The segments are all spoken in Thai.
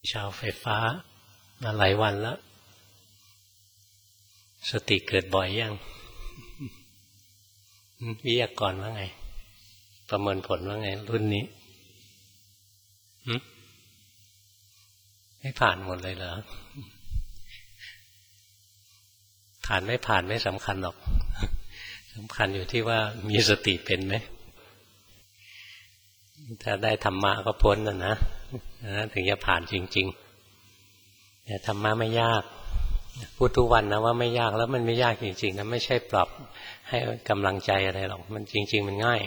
ชาวไฟฟ้ามาหลายวันแล้วสติเกิดบ่อยยังวิทยากรว่าไงประเมินผลว่าไงรุ่นนี้ไม่ผ่านหมดเลยเหรอผ่านไม่สำคัญหรอกสำคัญอยู่ที่ว่ามีสติเป็นไหมถ้าได้ธรรมะก็พ้นนะถึงจะผ่านจริงๆแต่ธรรมะไม่ยากพูดทุกวันนะว่าไม่ยากแล้วมันไม่ยากจริงๆนะไม่ใช่ปรับให้กำลังใจอะไรหรอกมันจริงๆมันง่าย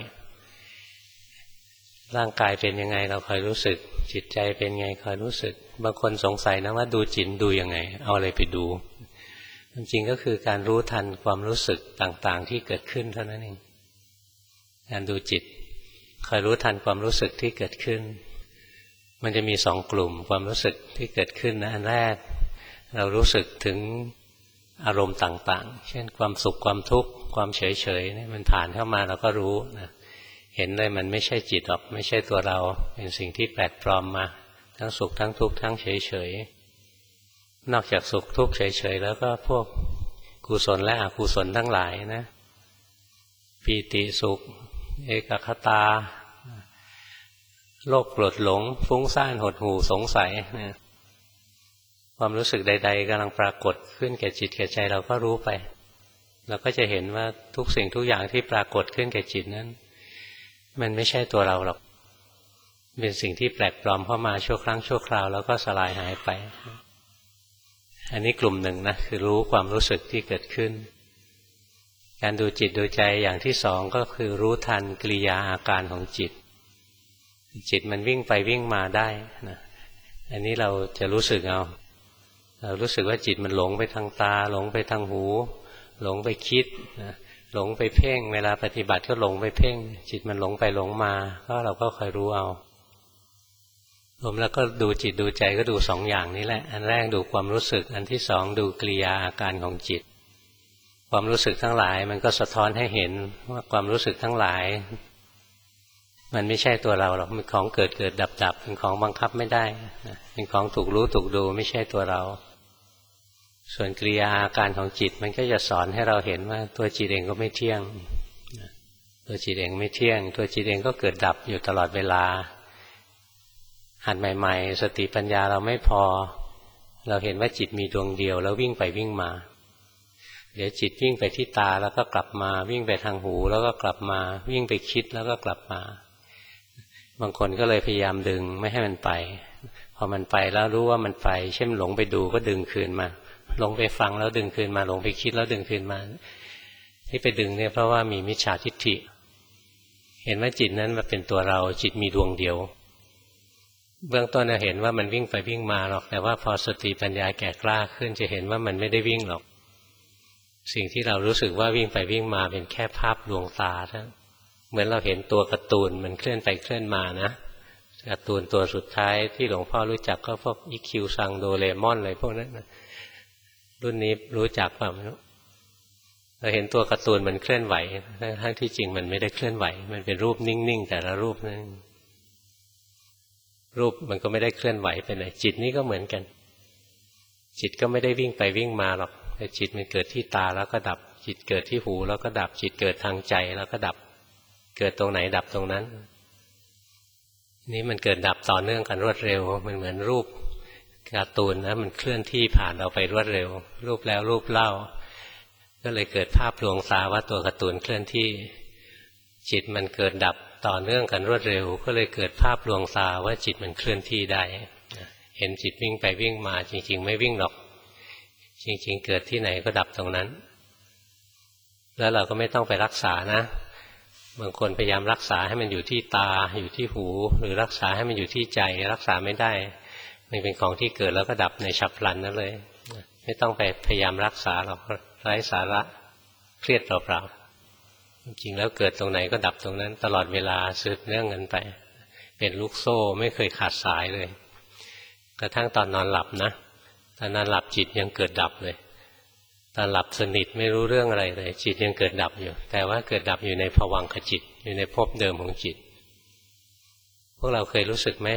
ร่างกายเป็นยังไงเราคอยรู้สึกจิตใจเป็นไงคอยรู้สึกบางคนสงสัยนะว่าดูจิตดูยังไงเอาอะไรไปดูจริงๆก็คือการรู้ทันความรู้สึกต่างๆที่เกิดขึ้นเท่านั้นเองการดูจิตคอยรู้ทันความรู้สึกที่เกิดขึ้นมันจะมีสองกลุ่มความรู้สึกที่เกิดขึ้นนะอันแรกเรารู้สึกถึงอารมณ์ต่างๆเช่นความสุขความทุกข์ความเฉยๆนี่มันผ่านเข้ามาเราก็รู้นะเห็นเลยมันไม่ใช่จิตหรอกไม่ใช่ตัวเราเป็นสิ่งที่แปลกปลอมมาทั้งสุขทั้งทุกข์ทั้งเฉยๆนอกจากสุขทุกข์เฉยๆแล้วก็พวกกุศลและอกุศลทั้งหลายนะปีติสุขเอกคตาโลภโกรธหลงฟุ้งซ่านหดหู่สงสัยนะความรู้สึกใดๆกำลังปรากฏขึ้นแก่จิตแก่ใจเราก็รู้ไปเราก็จะเห็นว่าทุกสิ่งทุกอย่างที่ปรากฏขึ้นแก่จิตนั้นมันไม่ใช่ตัวเราหรอกเป็นสิ่งที่แปลกปลอมเข้ามาชั่วครั้งชั่วคราวแล้วก็สลายหายไปอันนี้กลุ่มหนึ่งนะคือรู้ความรู้สึกที่เกิดขึ้นการดูจิตดูใจอย่างที่สองก็คือรู้ทันกิริยาอาการของจิตจิตมันวิ่งไปวิ่งมาได้นะอันนี้เราจะรู้สึกเอาเรารู้สึกว่าจิตมันหลงไปทางตาหลงไปทางหูหลงไปคิดนะหลงไปเพ่งเวลาปฏิบัติก็หลงไปเพ่งจิตมันหลงไปหลงมาก็เราก็คอยรู้เอารวมแล้วก็ดูจิตดูใจก็ดูสองอย่างนี้แหละอันแรกดูความรู้สึกอันที่สองดูกิริยาอาการของจิตความรู้สึกทั้งหลายมันก็สะท้อนให้เห็นว่าความรู้สึกทั้งหลายมันไม่ใช่ตัวเราหรอกเป็นของเกิดดับเป็นของบังคับไม่ได้เป็นของถูกรู้ถูกดูไม่ใช่ตัวเราส่วนกิริยาอาการของจิตมันก็จะสอนให้เราเห็นว่าตัวจิตเองก็ไม่เที่ยงตัวจิตเองไม่เที่ยงตัวจิตเองก็เกิดดับอยู่ตลอดเวลาหัดใหม่ๆสติปัญญาเราไม่พอเราเห็นว่าจิตมีดวงเดียวแล้ววิ่งไปวิ่งมาเดี๋ยวจิตวิ่งไปที่ตาแล้วก็กลับมาวิ่งไปทางหูแล้วก็กลับมาวิ่งไปคิดแล้วก็กลับมาบางคนก็เลยพยายามดึงไม่ให้มันไปพอมันไปแล้วรู้ว่ามันไปเช่นหลงไปดูก็ดึงคืนมาหลงไปฟังแล้วดึงคืนมาหลงไปคิดแล้วดึงคืนมาที่ไปดึงเนี่ยเพราะว่ามีมิจฉาทิฏฐิเห็นว่าจิตนั้นมันเป็นตัวเราจิตมีดวงเดียวเบื้องต้นเราเห็นว่ามันวิ่งไปวิ่งมาหรอกแต่ว่าพอสติปัญญาแก่กล้าขึ้นจะเห็นว่ามันไม่ได้วิ่งหรอกสิ่งที่เรารู้สึกว่าวิ่งไปวิ่งมาเป็นแค่ภาพดวงตาทั้งเหมือนเราเห็นตัวการ์ตูนมันเคลื่อนไปเคลื่อนมานะการ์ตูนตัวสุดท้ายที่หลวงพ่อรู้จักก็พวกอีคิวซังโดเรมอนอะไรพวกนั้นนะรุ่นนี้รู้จักเปล่าไม่รู้เราเห็นตัวการ์ตูนมันเคลื่อนไหวทั้งที่จริงมันไม่ได้เคลื่อนไหวมันเป็นรูปนิ่งๆแต่ละรูปนั้นรูปมันก็ไม่ได้เคลื่อนไหวไปไหนจิตนี่ก็เหมือนกันจิตก็ไม่ได้วิ่งไปวิ่งมาหรอกแต่จิตมันเกิดที่ตาแล้วก็ดับจิตเกิดที่หูแล้วก็ดับจิตเกิดทางใจแล้วก็ดับเกิดตรงไหนดับตรงนั้นนี่มันเกิดดับต่อเนื่องกันรวดเร็วมันเหมือนรูปการ์ตูนนะมันเคลื่อนที่ผ่านเราไปรวดเร็วรูปแล้วรูปเล่าก็เลยเกิดภาพลวงตาว่าตัวการ์ตูนเคลื่อนที่จิตมันเกิดดับต่อเนื่องกันรวดเร็วก็เลยเกิดภาพลวงตาว่าจิตมันเคลื่อนที่ได้เห็นจิตวิ่งไปวิ่งมาจริงๆไม่วิ่งหรอกจริงๆเกิดที่ไหนก็ดับตรงนั้นแล้วเราก็ไม่ต้องไปรักษานะบางคนพยายามรักษาให้มันอยู่ที่ตาอยู่ที่หูหรือรักษาให้มันอยู่ที่ใจรักษาไม่ได้มันเป็นของที่เกิดแล้วก็ดับในฉับพลันนั่นเลยไม่ต้องไปพยายามรักษาหรอกไร้สาระเครียดเปล่าๆจริงๆแล้วเกิดตรงไหนก็ดับตรงนั้นตลอดเวลาสืบเนื่องกันไปเป็นลูกโซ่ไม่เคยขาดสายเลยกระทั่งตอนนอนหลับนะตอนนอนหลับจิตยังเกิดดับเลยตอนหลับสนิทไม่รู้เรื่องอะไรเลยจิตยังเกิดดับอยู่แต่ว่าเกิดดับอยู่ในภวังคจิตอยู่ในภพเดิมของจิตพวกเราเคยรู้สึกไหม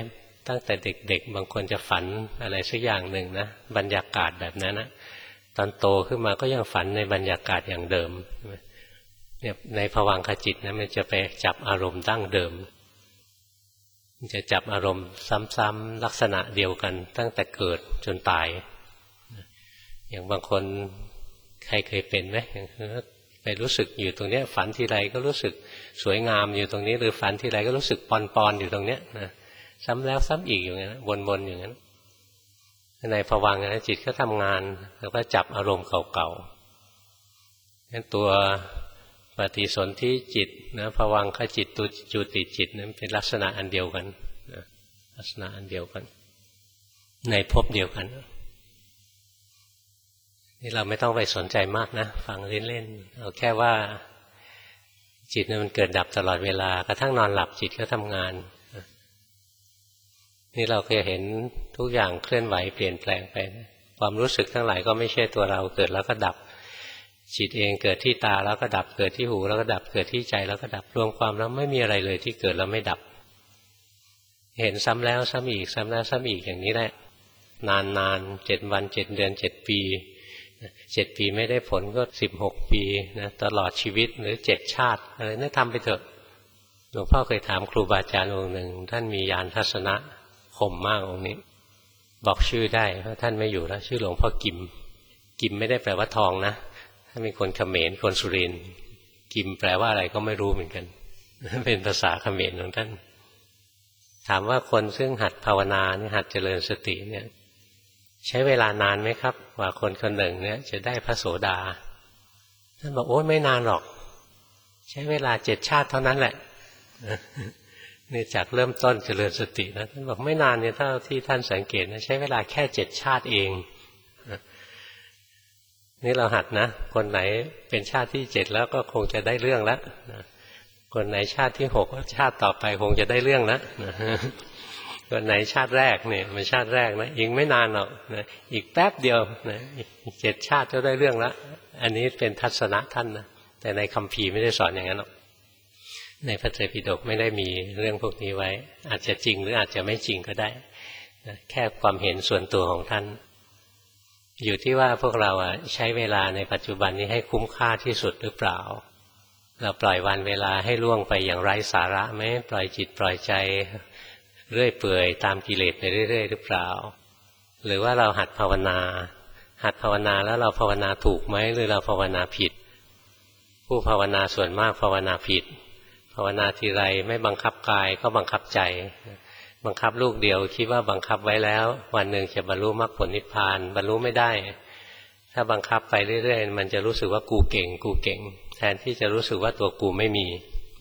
ตั้งแต่เด็กๆบางคนจะฝันอะไรสักอย่างหนึ่งนะบรรยากาศแบบนั้นนะตอนโตขึ้นมาก็ยังฝันในบรรยากาศอย่างเดิมเนี่ยในภวังคจิตนะมันจะไปจับอารมณ์ดั้งเดิมมันจะจับอารมณ์ซ้ำๆลักษณะเดียวกันตั้งแต่เกิดจนตายอย่างบางคนใครเคยเป็นไหมไปรู้สึกอยู่ตรงนี้ฝันทีไรก็รู้สึกสวยงามอยู่ตรงนี้หรือฝันทีไรก็รู้สึกปอนๆอยู่ตรงเนี้ยนะซ้ำแล้วซ้ำอีกอย่างนั้นวนๆอย่างนั้นในภวังค์นะจิตก็ทำงานแล้วก็จับอารมณ์เก่าๆงั้นตัวปฏิสนธิจิตนะภวังคจิตตัวจุติจิตนั้นเป็นลักษณะอันเดียวกันนะลักษณะอันเดียวกันในภพเดียวกันนี่เราไม่ต้องไปสนใจมากนะฟังเล่นๆเอาแค่ว่าจิตมันเกิดดับตลอดเวลากระทั่งนอนหลับจิตก็ทำงานนี่เราเคยเห็นทุกอย่างเคลื่อนไหวเปลี่ยนแปลงไปความรู้สึกทั้งหลายก็ไม่ใช่ตัวเราเกิดแล้วก็ดับจิตเองเกิดที่ตาแล้วก็ดับเกิดที่หูแล้วก็ดับเกิดที่ใจแล้วก็ดับรวมความแล้วไม่มีอะไรเลยที่เกิดแล้วไม่ดับเห็นซ้ำแล้วซ้ำอีกซ้ำแล้วซ้ำอีกอย่างนี้แหละนานๆ7 วัน7 เดือน7 ปี7 ปีไม่ได้ผลก็16 ปีนะตลอดชีวิตหรือ7 ชาติอะไรนั่นทำไปเถอะหลวงพ่อเคยถามครูบาอาจารย์องค์หนึ่งท่านมีญาณทัศนะคมมากองค์นี้บอกชื่อได้เพราะท่านไม่อยู่แล้วชื่อหลวงพ่อกิมกิมไม่ได้แปลว่าทองนะท่านเป็นคนเขมรคนสุรินทร์กิมแปลว่าอะไรก็ไม่รู้เหมือนกันเป็นภาษาเขมรของท่านถามว่าคนซึ่งหัดภาวนาหัดเจริญสติเนี่ยใช้เวลานานไหมครับกว่าคนคนหนึ่งเนี่ยจะได้พระโสดาท่านบอกโอ้ยไม่นานหรอกใช้เวลา7 ชาติเท่านั้นแหละนี่จากเริ่มต้นเจริญสตินะท่านบอกไม่นานเนี่ยเท่าที่ท่านสังเกตนะใช้เวลาแค่7 ชาติเองนี่เราหัดนะคนไหนเป็นชาติที่7แล้วก็คงจะได้เรื่องแล้วคนไหนชาติที่6ก็ชาติต่อไปคงจะได้เรื่องแล้วคนไหนชาติแรกเนี่ยมันชาติแรกนะอีกไม่นานหรอกนะอีกแป๊บเดียวนะ7 ชาติก็ได้เรื่องแล้วอันนี้เป็นทัศนะท่านนะแต่ในคัมภีร์ไม่ได้สอนอย่างนั้นหรอกในพระไตรปิฎกไม่ได้มีเรื่องพวกนี้ไว้อาจจะจริงหรืออาจจะไม่จริงก็ได้นะแค่ความเห็นส่วนตัวของท่านอยู่ที่ว่าพวกเราใช้เวลาในปัจจุบันนี้ให้คุ้มค่าที่สุดหรือเปล่าเราปล่อยวันเวลาให้ล่วงไปอย่างไร้สาระไหมปล่อยจิตปล่อยใจเรื่อยเปื่อยตามกิเลสไปเรื่อยๆหรือเปล่าหรือว่าเราหัดภาวนาแล้วเราภาวนาถูกไหมหรือเราภาวนาผิดผู้ภาวนาส่วนมากภาวนาผิดภาวนาทีไรไม่บังคับกายก็บังคับใจบังคับลูกเดียวคิดว่าบังคับไว้แล้ววันหนึ่งจะบรรลุมรรคผลนิพพานบรรลุไม่ได้ถ้าบังคับไปเรื่อยๆมันจะรู้สึกว่ากูเก่งแทนที่จะรู้สึกว่าตัวกูไม่มี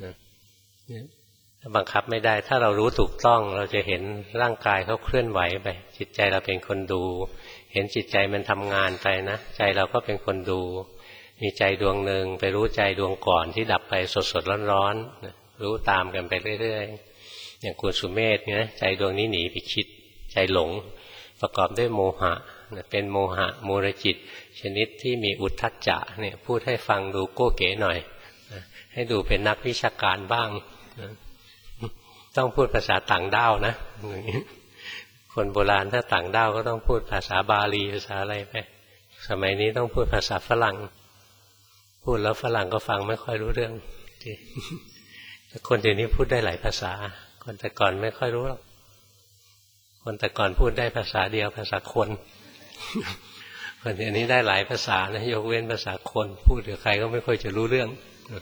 ถ้าบังคับไม่ได้ถ้าเรารู้ถูกต้องเราจะเห็นร่างกายเขาเคลื่อนไหวไปจิตใจเราเป็นคนดูเห็นจิตใจมันทำงานไปนะใจเราก็เป็นคนดูมีใจดวงหนึ่งไปรู้ใจดวงก่อนที่ดับไปสดๆร้อนๆรู้ตามกันไปเรื่อยๆอย่างคุณสุเมธเนี่ยใจดวงนี้หนีไปคิดใจหลงประกอบด้วยโมหะเป็นโมหะมูลจิตชนิดที่มีอุทธัจจะเนี่ยพูดให้ฟังดูโก้เก๋หน่อยให้ดูเป็นนักวิชาการบ้างต้องพูดภาษาต่างด้าวนะคนโบราณถ้าต่างด้าวก็ต้องพูดภาษาบาลีภาษาอะไรไปสมัยนี้ต้องพูดภาษาฝรั่งพูดแล้วฝรั่งก็ฟังไม่ค่อยรู้เรื่องคนเดี๋ยวนี้พูดได้หลายภาษาคนแต่ก่อนไม่ค่อยรู้หรอกคนแต่ก่อนพูดได้ภาษาเดียวภาษาคนคนเดี๋ยวนี้ได้หลายภาษานะยกเว้นภาษาคนพูดกับใครก็ไม่ค่อยจะรู้เรื่อง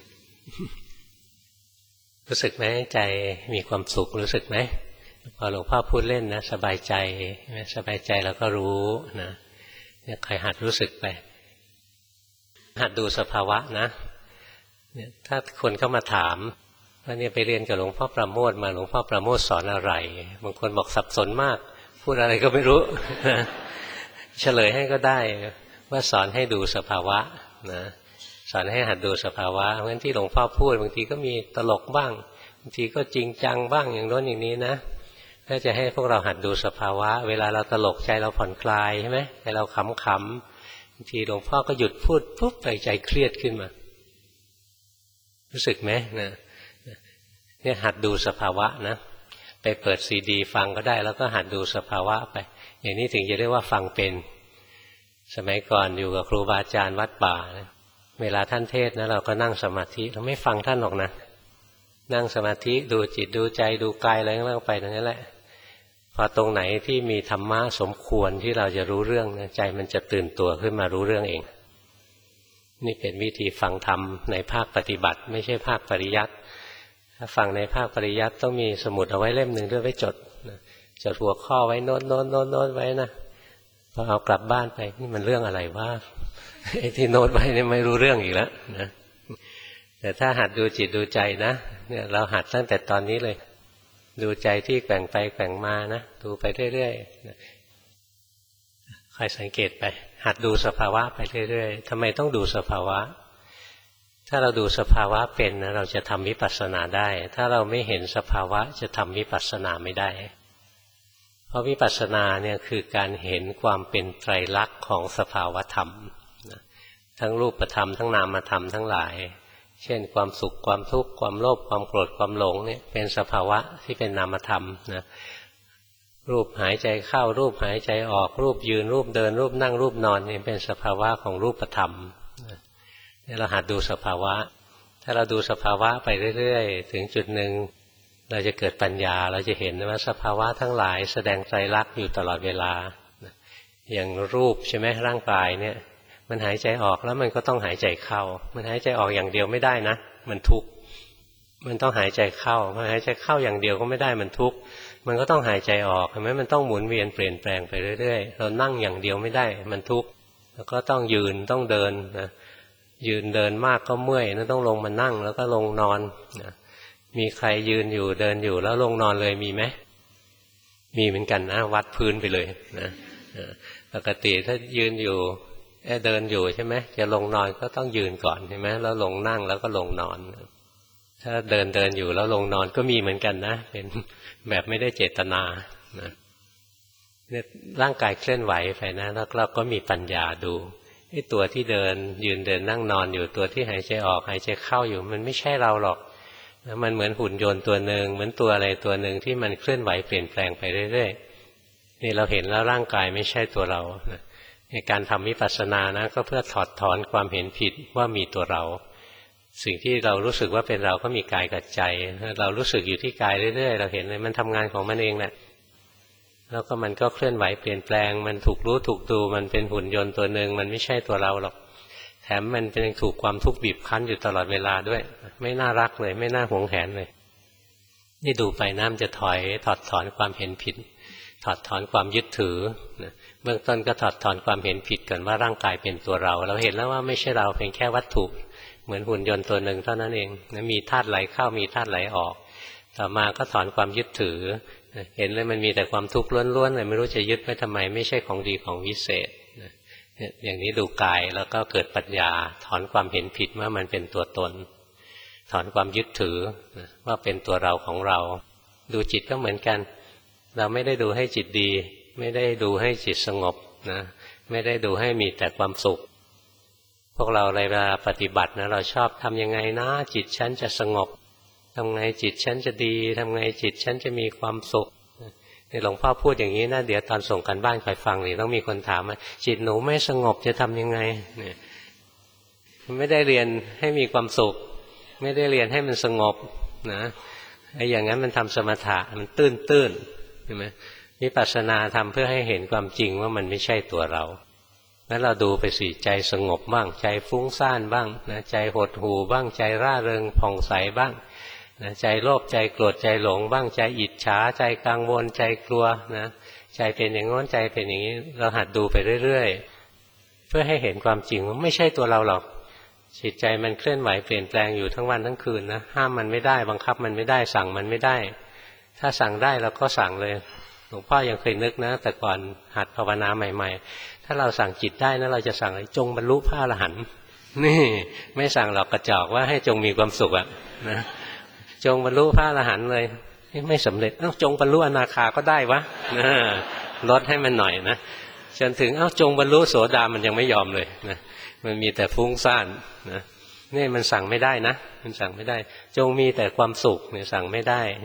รู้สึกไหมใจมีความสุขรู้สึกไหมพอหลวงพ่อพูดเล่นนะสบายใจสบายใจเราก็รู้นะเนี่ยใครหัดรู้สึกไปหัดดูสภาวะนะเนี่ยถ้าคนเข้ามาถามว่าเนี่ยไปเรียนกับหลวงพ่อประโมทมาหลวงพ่อประโมทสอนอะไรบางคนบอกสับสนมากพูดอะไรก็ไม่รู้เฉลยให้ก็ได้ว่าสอนให้ดูสภาวะนะสอนให้หัดดูสภาวะเพราะฉะนั้นที่หลวงพ่อพูดบางทีก็มีตลกบ้างบางทีก็จริงจังบ้างอย่างโน้นอย่างนี้นะก็จะให้พวกเราหัดดูสภาวะเวลาเราตลกใจเราผ่อนคลายใช่ไหมใจเราขำบางทีหลวงพ่อก็หยุดพูดปุ๊บใจเครียดขึ้นมารู้สึกไหมนะเนี่ยหัดดูสภาวะนะไปเปิดซีดีฟังก็ได้แล้วก็หัดดูสภาวะไปอย่างนี้ถึงจะเรียกว่าฟังเป็นสมัยก่อนอยู่กับครูบาอาจารย์วัดป่านะเวลาท่านเทศน์นะเราก็นั่งสมาธิเราไม่ฟังท่านหรอกนะนั่งสมาธิดูจิตดูใจดูกายอะไรก็แล้วไปนั่นแหละพอตรงไหนที่มีธรรมะสมควรที่เราจะรู้เรื่องนะใจมันจะตื่นตัวขึ้นมารู้เรื่องเองนี่เป็นวิธีฟังธรรมในภาคปฏิบัติไม่ใช่ภาคปริยัติถ้าฟังในภาคปริยัติต้องมีสมุดเอาไว้เล่มหนึ่งด้วยไว้จดจดหัวข้อไว้โน้ตไว้นะพอเอากลับบ้านไปนี่มันเรื่องอะไรวะไอ้ที่โน้ตไว้นี่ไม่รู้เรื่องอีกแล้วนะแต่ถ้าหัดดูจิตดูใจนะเนี่ยเราหัดตั้งแต่ตอนนี้เลยดูใจที่แกว่งไปแกว่งมานะดูไปเรื่อยๆคอยสังเกตไปหัดดูสภาวะไปเรื่อยๆทำไมต้องดูสภาวะถ้าเราดูสภาวะเป็นนะเราจะทำวิปัสสนาได้ถ้าเราไม่เห็นสภาวะจะทำวิปัสสนาไม่ได้เพราะวิปัสสนาเนี่ยคือการเห็นความเป็นไตรลักษณ์ของสภาวธรรมทั้งรูปธรรมทั้งนามธรรมทั้งหลายเช่นความสุขความทุกข์ความโลภความโกรธความหลงเนี่ยเป็นสภาวะที่เป็นนามธรรมนะรูปหายใจเข้ารูปหายใจออกรูปยืนรูปเดินรูปนั่งรูปนอนนี่เป็นสภาวะของรูปธรรมนี่เราหัดดูสภาวะถ้าเราดูสภาวะไปเรื่อยๆถึงจุดหนึ่งเราจะเกิดปัญญาเราจะเห็นว่าสภาวะทั้งหลายแสดงไตรลักษณ์อยู่ตลอดเวลาอย่างรูปใช่ไหมร่างกายเนี่ยมันหายใจออกแล้วมันก็ต้องหายใจเข้ามันหายใจออกอย่างเดียวไม่ได้นะมันทุกข์มันต้องหายใจเข้ามันหายใจเข้าอย่างเดียวก็ไม่ได้มันทุกข์มันก็ต้องหายใจออกเห็นไหมมันต้องหมุนเวียนเปลี่ยนแปลงไปเรื่อยๆเรานั่งอย่างเดียวไม่ได้มันทุกข์แล้วก็ต้องยืนต้องเดินนะยืนเดินมากก็เมื่อยนั่นต้องลงมานั่งแล้วก็ลงนอนนะมีใครยืนอยู่เดินอยู่แล้วลงนอนเลยมีไหมมีเหมือนกันนะวัดพื้นไปเลยนะปกติถ้ายืนอยู่เดินอยู่ใช่ไหมจะลงนอนก็ต้องยืนก่อนใช่ไหมแล้วลงนั่งแล้วก็ลงนอนถ้าเดินอยู่แล้วลงนอนก็มีเหมือนกันนะเป็นแบบไม่ได้เจตนานะเนี่ยร่างกายเคลื่อนไหวไปนะแล้วเราก็มีปัญญาดูไอ้ตัวที่เดินยืนเดินนั่งนอนอยู่ตัวที่หายใจออกหายใจเข้าอยู่มันไม่ใช่เราหรอกมันเหมือนหุ่นยนต์ตัวหนึ่งเหมือนตัวอะไรตัวหนึ่งที่มันเคลื่อนไหวเปลี่ยนแปลงไปเรื่อยๆนี่เราเห็นแล้วร่างกายไม่ใช่ตัวเราในการทำวิปัสสนานะก็เพื่อถอดถอนความเห็นผิดว่ามีตัวเราสิ่งที่เรารู้สึกว่าเป็นเราก็มีกายกับใจเรารู้สึกอยู่ที่กายเรื่อยๆเราเห็นเลยมันทำงานของมันเองแหละแล้วก็มันก็เคลื่อนไหวเปลี่ยนแปลงมันถูกรู้ถูกดูมันเป็นหุ่นยนต์ตัวหนึ่งมันไม่ใช่ตัวเราหรอกแถมมันยังถูกความทุกข์บีบคั้นอยู่ตลอดเวลาด้วยไม่น่ารักเลยไม่น่าหวงแหนเลยนี่ดูไปน้ำจะถอดถอนความเห็นผิดถอดถอนความยึดถือเบื้องต้นก็ถอดถอนความเห็นผิดก่อนว่าร่างกายเป็นตัวเราเห็นแล้วว่าไม่ใช่เราเป็นแค่วัตถุเหมือนหุ่นยนต์ตัวหนึ่งเท่านั้นเองมีธาตุไหลเข้ามีธาตุไหลออกต่อมาก็ถอนความยึดถือเห็นเลยมันมีแต่ความทุกข์ล้วนๆเลยไม่รู้จะยึดไว้ทำไมไม่ใช่ของดีของวิเศษอย่างนี้ดูกายแล้วก็เกิดปัญญาถอนความเห็นผิดว่ามันเป็นตัวตนถอนความยึดถือว่าเป็นตัวเราของเราดูจิตก็เหมือนกันเราไม่ได้ดูให้จิตดีไม่ได้ดูให้จิตสงบนะไม่ได้ดูให้มีแต่ความสุขพวกเราเวลาปฏิบัตินะเราชอบทำยังไงนะจิตฉันจะสงบทำไงจิตฉันจะดีทำไงจิตฉันจะมีความสุขนี่หลวงพ่อพูดอย่างนี้นะเดี๋ยวตอนส่งกันบ้านใครฟังนี่ต้องมีคนถามว่าจิตหนูไม่สงบจะทำยังไงเนี่ยไม่ได้เรียนให้มีความสุขไม่ได้เรียนให้มันสงบนะไอ้อย่างนั้นมันทำสมถะมันตื้นใช่ไหมวิปัสสนาทำเพื่อให้เห็นความจริงว่ามันไม่ใช่ตัวเรางั้นเราดูไปสิใจสงบบ้างใจฟุ้งซ่านบ้างนะใจหดหู่บ้างใจร่าเริงผ่องใสบ้างนะใจโลภใจโกรธใจหลงบ้างใจอิจฉาใจกังวลใจกลัวนะใจเป็นอย่างโน้นใจเป็นอย่างนี้เราหัดดูไปเรื่อยๆเพื่อให้เห็นความจริงว่าไม่ใช่ตัวเราหรอกจิตใจมันเคลื่อนไหวเปลี่ยนแปลงอยู่ทั้งวันทั้งคืนนะห้ามมันไม่ได้บังคับมันไม่ได้สั่งมันไม่ได้ถ้าสั่งได้เราก็สั่งเลยหลวงพ่อยังเคยนึกนะแต่ก่อนหัดภาวนาใหม่ๆถ้าเราสั่งจิตได้นะเราจะสั่งจงบรรลุพระอรหันต์นี่ไม่สั่งหรอกกระจอกว่าให้จงมีความสุขอะนะจงบรรลุพระอรหันต์เลยไม่สำเร็จจงบรรลุอนาคาก็ได้วะลดให้มันหน่อยนะจนถึงจงบรรลุโสดามันยังไม่ยอมเลยนะมันมีแต่ฟุ้งซ่านนะนี่มันสั่งไม่ได้นะมันสั่งไม่ได้จงมีแต่ความสุขเนี่ยสั่งไม่ได้เห็นไหม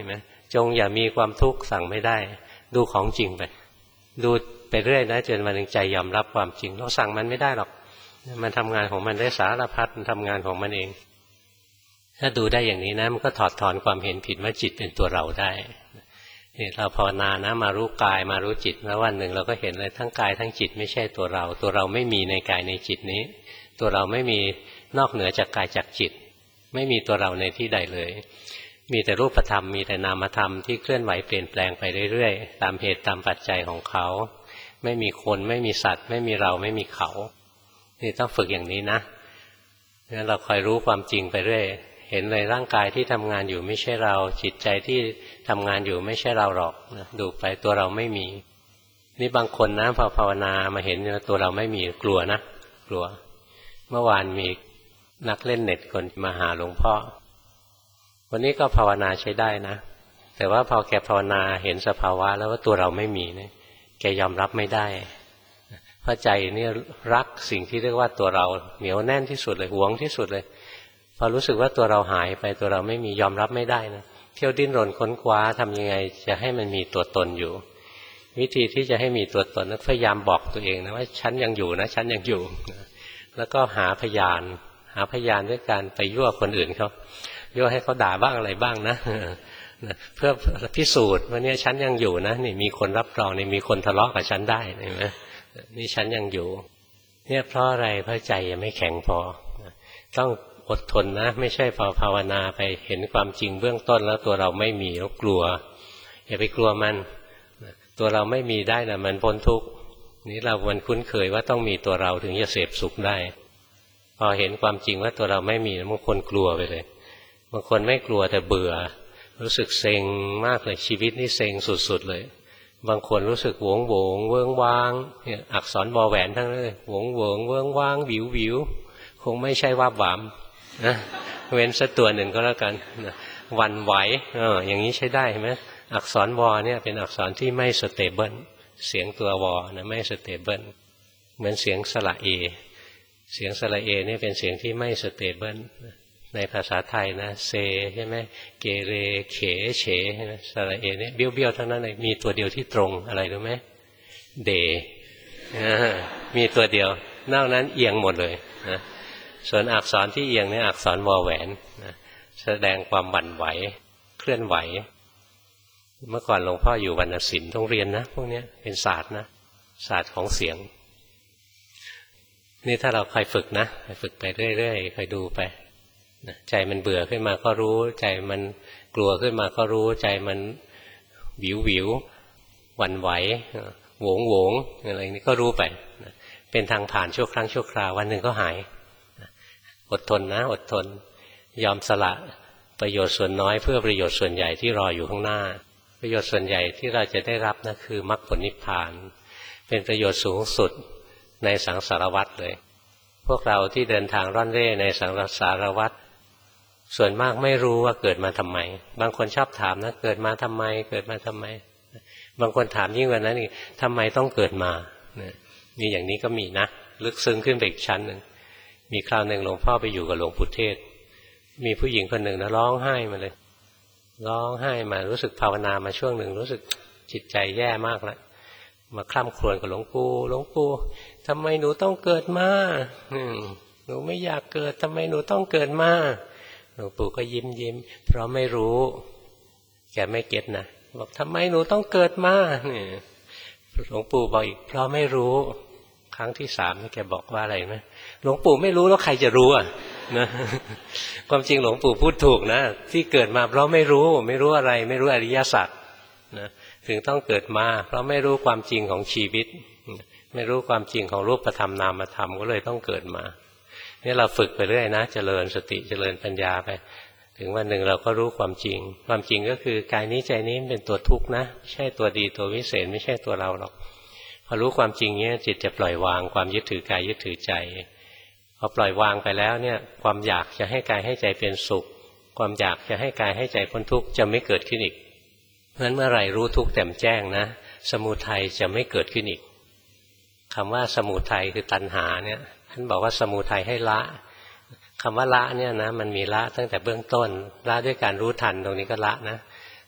จงอย่ามีความทุกข์สั่งไม่ได้ดูของจริงไปดูไปเรื่อยนะจนวันหนึ่งใจยอมรับความจริงเราสั่งมันไม่ได้หรอกมันทำงานของมันได้สารพัดมันทำงานของมันเองถ้าดูได้อย่างนี้นะมันก็ถอดถอนความเห็นผิดว่าจิตเป็นตัวเราได้นี่เราภาวนานะมารู้กายมารู้จิตแล้ววันหนึ่งเราก็เห็นเลยทั้งกายทั้งจิตไม่ใช่ตัวเราตัวเราไม่มีในกายในจิตนี้ตัวเราไม่มีนอกเหนือจากกายจากจิตไม่มีตัวเราในที่ใดเลยมีแต่รูปธรรมมีแต่นามธรรมที่เคลื่อนไหวเปลี่ยนแปลงไปเรื่อยๆตามเหตุตามปัจจัยของเขาไม่มีคนไม่มีสัตว์ไม่มีเราไม่มีเขานี่ต้องฝึกอย่างนี้นะงั้นเราคอยรู้ความจริงไปเรื่อยเห็นเลยร่างกายที่ทำงานอยู่ไม่ใช่เราจิตใจที่ทำงานอยู่ไม่ใช่เราหรอกดูไปตัวเราไม่มีนี่บางคนนะพอภาวนามาเห็นตัวเราไม่มีกลัวนะกลัวเมื่อวานมีนักเล่นเน็ตคนมาหาหลวงพ่อวันนี้ก็ภาวนาใช้ได้นะแต่ว่าพอแกภาวนาเห็นสภาวะแล้วว่าตัวเราไม่มีเนี่ยแกยอมรับไม่ได้เพราะใจนี่รักสิ่งที่เรียกว่าตัวเราเหนียวแน่นที่สุดเลยหวงที่สุดเลยพอรู้สึกว่าตัวเราหายไปตัวเราไม่มียอมรับไม่ได้นะเที่ยวดิ้นรนค้นคว้าทำยังไงจะให้มันมีตัวตนอยู่วิธีที่จะให้มีตัวตนนั้นพยายามบอกตัวเองนะว่าฉันยังอยู่นะฉันยังอยู่แล้วก็หาพยานด้วยการไปยั่วคนอื่นเขายั่วให้เขาด่าบ้างอะไรบ้างนะเพื่อพิสูจน์ว่าเนี่ยฉันยังอยู่นะนี่มีคนรับรองนี่มีคนทะเลาะกับฉันได้เห็นไหมนี่ฉันยังอยู่เนี่ยเพราะอะไรเพราะใจยังไม่แข็งพอต้องอดทนนะไม่ใช่พอภาวนาไปเห็นความจริงเบื้องต้นแล้วตัวเราไม่มีแล้วกลัวอย่าไปกลัวมันตัวเราไม่มีได้นะมันพ้นทุกข์นี่เรามันคุ้นเคยว่าต้องมีตัวเราถึงจะเสพสุขได้พอเห็นความจริงว่าตัวเราไม่มีบางคนกลัวไปเลยบางคนไม่กลัวแต่เบื่อรู้สึกเซ็งมากเลยชีวิตนี่เซ็งสุดๆเลยบางคนรู้สึกโหวงเวิ้งว้างเนี่ยอักษรวอแหวนทั้งนั้นเลยโหวงเวิ้งว้างวิวคงไม่ใช่ว่าหวามนะเว้นสักตัวหนึ่งก็แล้วกันวันไหวอย่างนี้ใช้ได้ใช่ไหมอักษรวอเนี่ยเป็นอักษรที่ไม่สเตเบิลเสียงตัววอนะไม่สเตเบิลเหมือนเสียงสระเอเสียงสระเอนี่เป็นเสียงที่ไม่สเตเบิลในภาษาไทยนะเซใช่ไหมเกเรเขเฉใช่ไหมสระเอเนี่ยเบี้ยวๆทั้งนั้นเลยมีตัวเดียวที่ตรงอะไรรู้ไหมเดมีตัวเดียวนอกนั้นเอียงหมดเลยนะส่วนอักษรที่เอียงเนี่ยอักษรวอแหวนนะแสดงความหวั่นไหวเคลื่อนไหวเมื่อก่อนหลวงพ่ออยู่วรรณศิลป์ต้องเรียนนะพวกนี้เป็นศาสตร์นะศาสตร์ของเสียงนี่ถ้าเราคอยฝึกนะคอยฝึกไปเรื่อยๆคอยดูไปใจมันเบื่อขึ้นมาก็รู้ใจมันกลัวขึ้นมาก็รู้ใจมันวิวหวั่นไหวโหวงอะไรนี้ก็รู้ไปเป็นทางผ่านชั่วครั้งชั่วคราววันหนึ่งก็หายอดทนนะอดทนยอมสละประโยชน์ส่วนน้อยเพื่อประโยชน์ส่วนใหญ่ที่รออยู่ข้างหน้าประโยชน์ส่วนใหญ่ที่เราจะได้รับนะคือมรรคผลนิพพานเป็นประโยชน์สูงสุดในสังสารวัฏเลยพวกเราที่เดินทางร่อนเร่ในสังสารวัฏส่วนมากไม่รู้ว่าเกิดมาทำไมบางคนชอบถามนะเกิดมาทำไมเกิดมาทำไมบางคนถามยิ่งกว่านั้นอีกทำไมต้องเกิดมามีอย่างนี้ก็มีนะลึกซึ้งขึ้นไปอีกชั้นหนึ่งมีคราวหนึ่งหลวงพ่อไปอยู่กับหลวงปู่เทศมีผู้หญิงคนหนึ่งนะร้องไห้มาเลยร้องไห้มารู้สึกภาวนามาช่วงหนึ่งรู้สึกจิตใจแย่มากแล้วมาคร่ำครวญกับหลวงปู่ทำไมหนูต้องเกิดมาหนูไม่อยากเกิดทำไมหนูต้องเกิดมาหลวงปู่ก็ยิ้มเพราะไม่รู้แกไม่เก็ตนะบอกทำไมหนูต้องเกิดมาหลวงปู่บอกอีกเพราะไม่รู้ครั้งที่3แกบอกว่าอะไรไหมหลวงปู่ไม่รู้แล้วใครจะรู้นะความจริงหลวงปู่พูดถูกนะที่เกิดมาเพราะไม่รู้อะไรไม่รู้อริยสัจนะถึงต้องเกิดมาเพราะไม่รู้ความจริงของชีวิตไม่รู้ความจริงของรูปธรรมนามธรรมก็เลยต้องเกิดมานี่เราฝึกไปเรื่อยนะเจริญสติเจริญปัญญาไปถึงวันหนึ่งเราก็รู้ความจริงก็คือกายนี้ใจนี้เป็นตัวทุกข์นะไม่ใช่ตัวดีตัววิเศษไม่ใช่ตัวเราหรอกพอรู้ความจริงนี้จิตจะปล่อยวางความยึดถือกายยึดถือใจพอปล่อยวางไปแล้วเนี่ยความอยากจะให้กายให้ใจเป็นสุขความอยากจะให้กายให้ใจพ้นทุกข์จะไม่เกิดขึ้นอีกเพราะฉะนั้นเมื่อไหร่รู้ทุกข์แจ่มแจ้งนะสมุทัยจะไม่เกิดขึ้นอีกคำว่าสมุทัยคือตัณหาเนี่ยท่านบอกว่าสมุทัยให้ละคำว่าละเนี่ยนะมันมีละตั้งแต่เบื้องต้นละด้วยการรู้ทันตรงนี้ก็ละนะแต่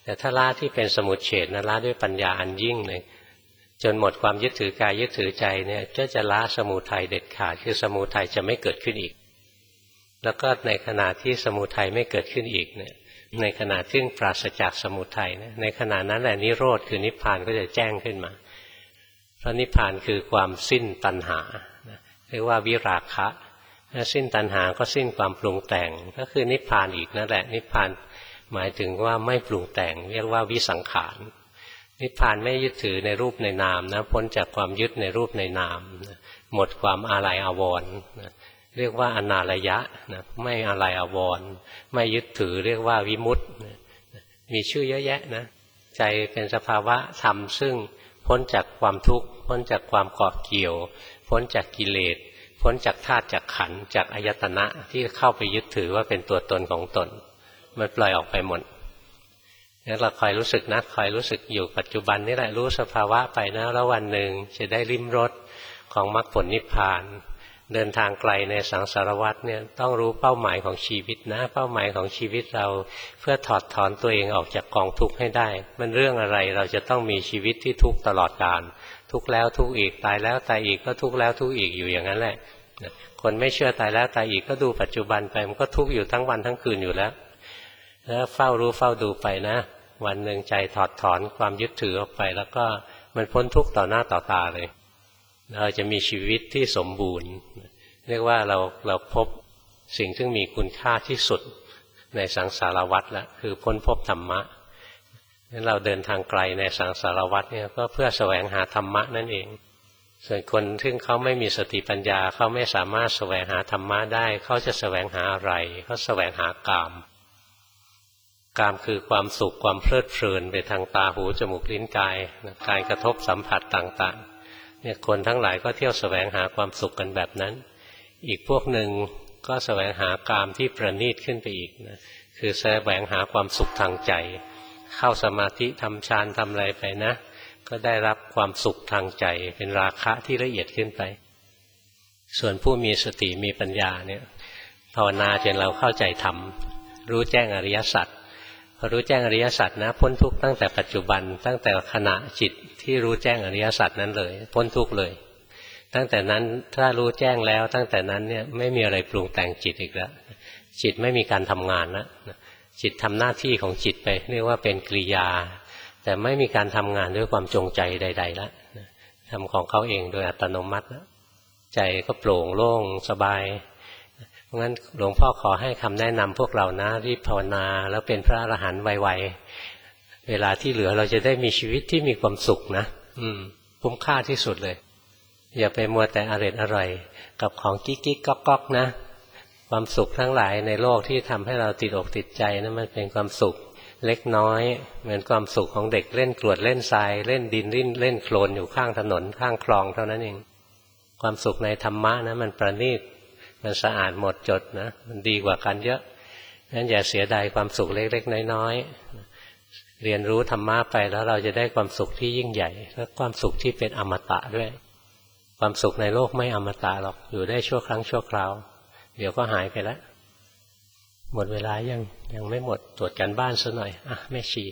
แต่ถ้าละที่เป็นสมุจเฉทนะละด้วยปัญญาอันยิ่งเลยจนหมดความยึดถือกายยึดถือใจเนี่ยก็จะละสมุทัยเด็ดขาดคือสมุทัยจะไม่เกิดขึ้นอีกแล้วก็ในขณะที่สมุทัยไม่เกิดขึ้นอีกเนี่ยในขณะที่ปราศจากสมุทัยเนี่ยในขณะนั้นแหละนิโรธคือนิพพานก็จะแจ้งขึ้นมาเพราะนิพพานคือความสิ้นตัณหาเรียกว่าวิราคะถ้าสิ้นตัณหาก็สิ้นความปรุงแต่งก็คือนิพพานอีกนั่นแหละนิพพานหมายถึงว่าไม่ปรุงแต่งเรียกว่าวิสังขารนิพพานไม่ยึดถือในรูปในนามนะพ้นจากความยึดในรูปในนามหมดความอาลัยอาวรณ์เรียกว่าอนาลยะนะไม่อาลัยอาวรณ์ไม่ยึดถือเรียกว่าวิมุตติมีชื่อเยอะแยะนะใจเป็นสภาวะธรรมซึ่งพ้นจากความทุกข์พ้นจากความเกาะเกี่ยวพ้นจากกิเลสพ้นจากธาตุจากขันธ์จากอายตนะที่เข้าไปยึดถือว่าเป็นตัวตนของตนมันปล่อยออกไปหมดงั้นเราคอยรู้สึกนะคอยรู้สึกอยู่ปัจจุบันนี่แหละรู้สภาวะไปนะแล้ววันหนึ่งจะได้ลิ้มรสของมรรคผลนิพพานเดินทางไกลในสังสารวัฏเนี่ยต้องรู้เป้าหมายของชีวิตนะเป้าหมายของชีวิตเราเพื่อถอดถอนตัวเองออกจากกองทุกข์ให้ได้มันเรื่องอะไรเราจะต้องมีชีวิตที่ทุกข์ตลอดกาลทุกข์แล้วทุกข์อีกตายแล้วตายอีกก็ทุกข์แล้วทุกข์อีกอยู่อย่างนั้นแหละคนไม่เชื่อตายแล้วตายอีกก็ดูปัจจุบันไปมันก็ทุกข์อยู่ทั้งวันทั้งคืนอยู่แล้วเฝ้ารู้เฝ้าดูไปนะวันหนึ่งใจถอดถอนความยึดถือออกไปแล้วก็มันพ้นทุกข์ต่อหน้าต่อตาเลยเราจะมีชีวิตที่สมบูรณ์เรียกว่าเราพบสิ่งที่มีคุณค่าที่สุดในสังสารวัฏแล้วคือพ้นพบธรรมะงั้นเราเดินทางไกลในสังสารวัฏเนี่ยก็เพื่อแสวงหาธรรมะนั่นเองส่วนคนที่เขาไม่มีสติปัญญาเขาไม่สามารถแสวงหาธรรมะได้เขาจะแสวงหาอะไรเขาแสวงหากามกามคือความสุขความเพลิดเพลินไปทางตาหูจมูกลิ้นกายการกระทบสัมผัสต่างๆเนี่ยคนทั้งหลายก็เที่ยวแสวงหาความสุขกันแบบนั้นอีกพวกหนึ่งก็แสวงหากามที่ประณีตขึ้นไปอีกนะคือแสวงหาความสุขทางใจเข้าสมาธิทำฌานทำอะไรไปนะก็ได้รับความสุขทางใจเป็นราคะที่ละเอียดขึ้นไปส่วนผู้มีสติมีปัญญาเนี่ยภาวนาจนเราเข้าใจธรรมรู้แจ้งอริยสัจพอรู้แจ้งอริยสัจนะพ้นทุกข์ตั้งแต่ปัจจุบันตั้งแต่ขณะจิตที่รู้แจ้งอริยสัจนั้นเลยพ้นทุกข์เลยตั้งแต่นั้นถ้ารู้แจ้งแล้วตั้งแต่นั้นเนี่ยไม่มีอะไรปรุงแต่งจิตอีกแล้วจิตไม่มีการทำงานนะจิตทำหน้าที่ของจิตไปเรียกว่าเป็นกริยาแต่ไม่มีการทำงานด้วยความจงใจใดๆแล้วทำของเขาเองโดยอัตโนมัติแล้วใจก็โปร่งโล่งสบายเพราะงั้นหลวงพ่อขอให้คำแนะนำพวกเรานะรีบภาวนาแล้วเป็นพระอรหันต์ไวๆเวลาที่เหลือเราจะได้มีชีวิตที่มีความสุขนะคุ้มค่าที่สุดเลยอย่าไปมัวแต่อร่อยกับของกิ๊กๆก๊อกๆนะความสุขทั้งหลายในโลกที่ทำให้เราติดอกติดใจนะมันเป็นความสุขเล็กน้อยเหมือนความสุขของเด็กเล่นกรวดเล่นทรายเล่นดินเล่นโคลนอยู่ข้างถนนข้างคลองเท่านั้นเองความสุขในธรรมะนะมันประณีตมันสะอาดหมดจดนะมันดีกว่ากันเยอะงั้นอย่าเสียดายความสุขเล็กๆน้อยๆเรียนรู้ธรรมะไปแล้วเราจะได้ความสุขที่ยิ่งใหญ่และความสุขที่เป็นอมตะด้วยความสุขในโลกไม่อมตะหรอกอยู่ได้ชั่วครั้งชั่วคราวเดี๋ยวก็หายไปแล้วหมดเวลายังไม่หมดตรวจการบ้านซะหน่อยแม่ชี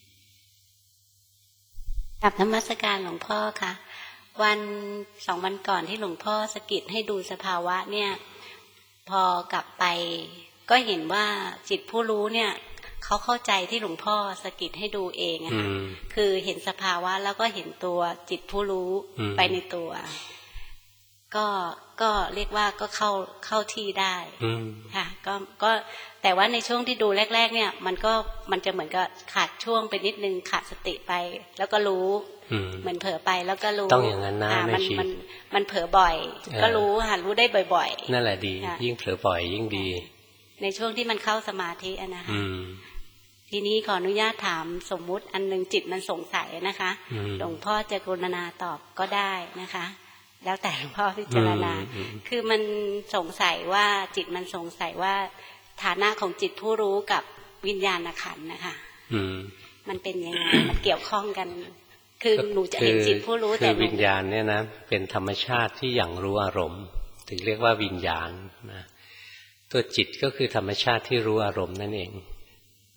กราบนมัสการหลวงพ่อค่ะวัน2 วันก่อนที่หลวงพ่อสะกิดให้ดูสภาวะเนี่ยพอกลับไปก็เห็นว่าจิตผู้รู้เนี่ยเขาเข้าใจที่หลวงพ่อสะกิดให้ดูเองอะค่ะคือเห็นสภาวะแล้วก็เห็นตัวจิตผู้รู้ไปในตัวก็เรียกว่าก็เข้าที่ได้ค่ะก็แต่ว่าในช่วงที่ดูแรกๆเนี่ยมันจะเหมือนกับขาดช่วงไปนิดนึงขาดสติไปแล้วก็รู้เหมือนเผลอไปแล้วก็รู้ต้องอย่างนั้นนะแม่ชีมันเผลอบ่อยก็รู้ค่ะรู้ได้บ่อยๆนั่นแหละดียิ่งเผลอบ่อยยิ่งดีในช่วงที่มันเข้าสมาธินะคะทีนี้ขออนุญาตถามสมมุติอันนึงจิตมันสงสัยนะคะหลวงพ่อจะกรุณาตอบก็ได้นะคะแล้วแต่หลวงพ่อพิจารณาคือมันสงสัยว่าจิตมันสงสัยว่าฐานะของจิตผู้รู้กับวิญญาณขันธ์นะคะมันเป็นยังไงมันเกี่ยวข้องกันคือหนูจะเห็นจิตผู้รู้แต่วิญญาณเนี่ยนะเป็นธรรมชาติที่อย่างรู้อารมณ์ถึงเรียกว่าวิญญาณนะตัวจิตก็คือธรรมชาติที่รู้อารมณ์นั่นเอง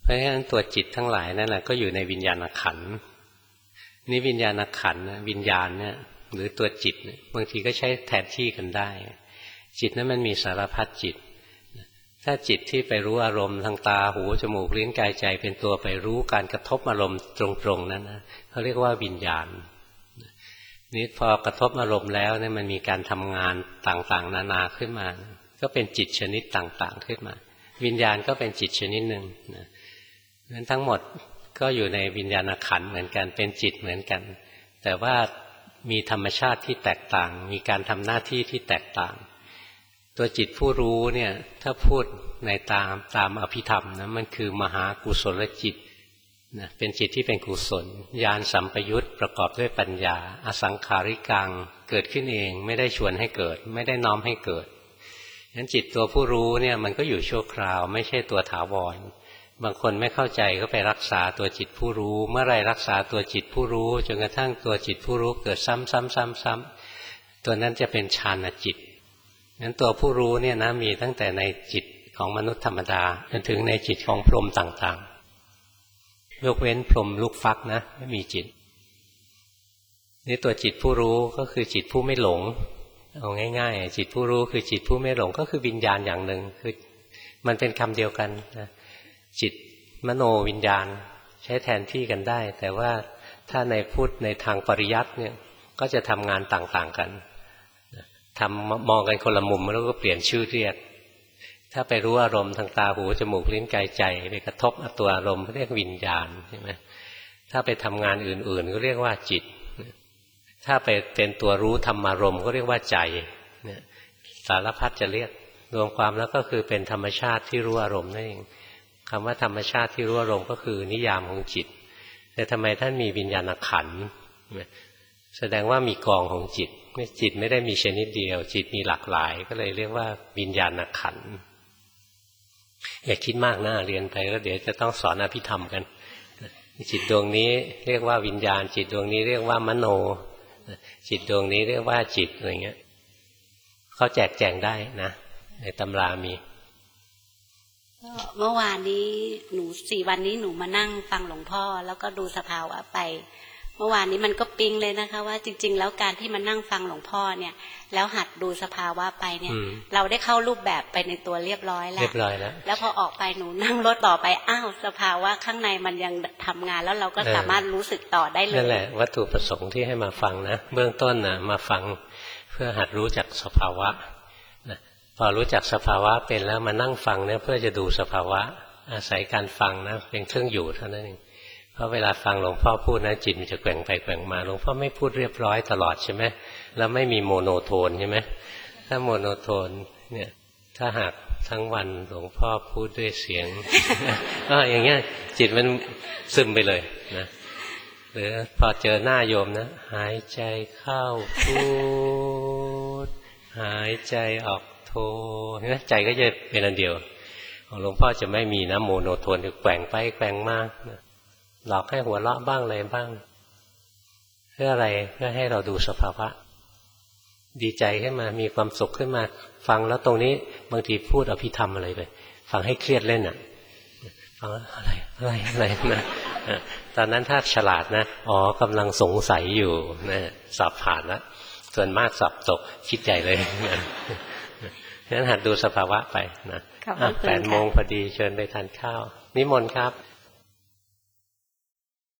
ราะฉะนั้นตัวจิตทั้งหลายนั่นแหละก็อยู่ในวิญญาณขันธ์นี่วิญญาณขันธ์วิญญาณเนี่ยหรือตัวจิตบางทีก็ใช้แทนที่กันได้จิตนั้นมันมีสารพัดจิตถ้าจิตที่ไปรู้อารมณ์ทางตาหูจมูกลิ้นกายใจเป็นตัวไปรู้การกระทบอารมณ์ตรงๆนั้นนะเขาเรียกว่าวิญญาณนี่พอกระทบอารมณ์แล้วเนี่ยมันมีการทำงานต่างๆนานาขึ้นมาก็เป็นจิตชนิดต่างๆขึ้นมาวิญญาณก็เป็นจิตชนิดหนึ่งนะนั้นทั้งหมดก็อยู่ในวิญญาณขันธ์เหมือนกันเป็นจิตเหมือนกันแต่ว่ามีธรรมชาติที่แตกต่างมีการทำหน้าที่ที่แตกต่างตัวจิตผู้รู้เนี่ยถ้าพูดในตามอภิธรรมนะมันคือมหากุศลจิตนะเป็นจิตที่เป็นกุศลญาณสัมปยุตประกอบด้วยปัญญาอสังขาริกังเกิดขึ้นเองไม่ได้ชวนให้เกิดไม่ได้น้อมให้เกิดงั้นจิตตัวผู้รู้เนี่ยมันก็อยู่ชั่วคราวไม่ใช่ตัวถาวรบางคนไม่เข้าใจก็ไปรักษาตัวจิตผู้รู้เมื่อไรรักษาตัวจิตผู้รู้จนกระทั่งตัวจิตผู้รู้เกิดซ้ำๆตัวนั้นจะเป็นฌานจิตงั้นตัวผู้รู้เนี่ยนะมีตั้งแต่ในจิตของมนุษย์ธรรมดาจนถึงในจิตของพรหมต่างๆยกเว้นพรหมลูกฟักนะไม่มีจิตนี่ตัวจิตผู้รู้ก็คือจิตผู้ไม่หลงเอาง่ายๆจิตผู้รู้คือจิตผู้ไม่หลงก็คือวิญญาณอย่างหนึ่งคือมันเป็นคำเดียวกันนะจิตมโนวิญญาณใช้แทนที่กันได้แต่ว่าถ้าในพูดในทางปริยัติเนี่ยก็จะทำงานต่างๆกันมองกันคนละมุมแล้วก็เปลี่ยนชื่อเรียกถ้าไปรู้อารมณ์ทางตาหูจมูกลิ้นกายใจไปกระทบตัวอารมณ์เรียกวิญญาณใช่ไหมถ้าไปทำงานอื่นๆก็เรียกว่าจิตถ้าไปเป็นตัวรู้ธรรมารมณ์ก็เรียกว่าใจสารพัดจะเรียกรวมความแล้วก็คือเป็นธรรมชาติที่รู้อารมณ์นั่นเองคำว่าธรรมชาติที่รู้อารมณ์ก็คือนิยามของจิตแต่ทำไมท่านมีวิญญาณขันธ์แสดงว่ามีกองของจิตจิตไม่ได้มีชนิดเดียวจิตมีหลากหลายก็เลยเรียกว่าวิญญาณขันธ์อย่าคิดมากนะเรียนไปแล้วเดี๋ยวจะต้องสอนอภิธรรมกันจิตดวงนี้เรียกว่าวิญญาณจิตดวงนี้เรียกว่ามโนจิตดวงนี้เรียกว่าจิตอะไรเงี้ยเขาแจกแจงได้นะในตำรามีเมื่อวานนี้4 วันนี้หนูมานั่งฟังหลวงพ่อแล้วก็ดูสภาวะไปเมื่อวานนี้มันก็ปิ๊งเลยนะคะว่าจริงๆแล้วการที่มานั่งฟังหลวงพ่อเนี่ยแล้วหัดดูสภาวะไปเนี่ยเราได้เข้ารูปแบบไปในตัวเรียบร้อยแล้วแล้วพอออกไปหนูนั่งรถต่อไปอ้าวสภาวะข้างในมันยังทำงานแล้วเราก็สามารถรู้สึกต่อได้เลยนั่นแหละวัตถุประสงค์ที่ให้มาฟังนะเบื้องต้นนะมาฟังเพื่อหัดรู้จักสภาวะพอรู้จักสภาวะเป็นแล้วมานั่งฟังเนี่ยเพื่อจะดูสภาวะอาศัยการฟังนะเป็นเครื่องอยู่เท่านั้นเองเพราะเวลาฟังหลวงพ่อพูดนะจิตมันจะแกว่งไปแกว่งมาหลวงพ่อไม่พูดเรียบร้อยตลอดใช่ไหมแล้วไม่มีโมโนโทนใช่ไหมถ้าโมโนโทนเนี่ยถ้าหากทั้งวันหลวงพ่อพูดด้วยเสียง อย่างเงี้ยจิตมันซึมไปเลยนะหรือพอเจอหน้าโยมนะหายใจเข้าพูดหายใจออกโทนะใจก็จะเป็นอันเดียวของหลวงพ่อจะไม่มีนะโมโนโทนจะแกว่งไปแกว่งมาหลอกให้หัวเราะบ้างอะไรบ้างเพื่ออะไรเพื่อให้เราดูสภาวะดีใจขึ้นมามีความสุขขึ้นมาฟังแล้วตรงนี้บางทีพูดอภิธรรมอะไรไปฟังให้เครียดเล่นฟังอะไรนะตอนนั้นถ้าฉลาดนะอ๋อกำลังสงสัยอยู่นะสอบผ่านแล้วส่วนมากสอบตกคิดใหญ่เลยนะงั้นหัดดูสภาวะไปนะ8 โมงพอดีเชิญไปทานข้าวนิมนต์ครับ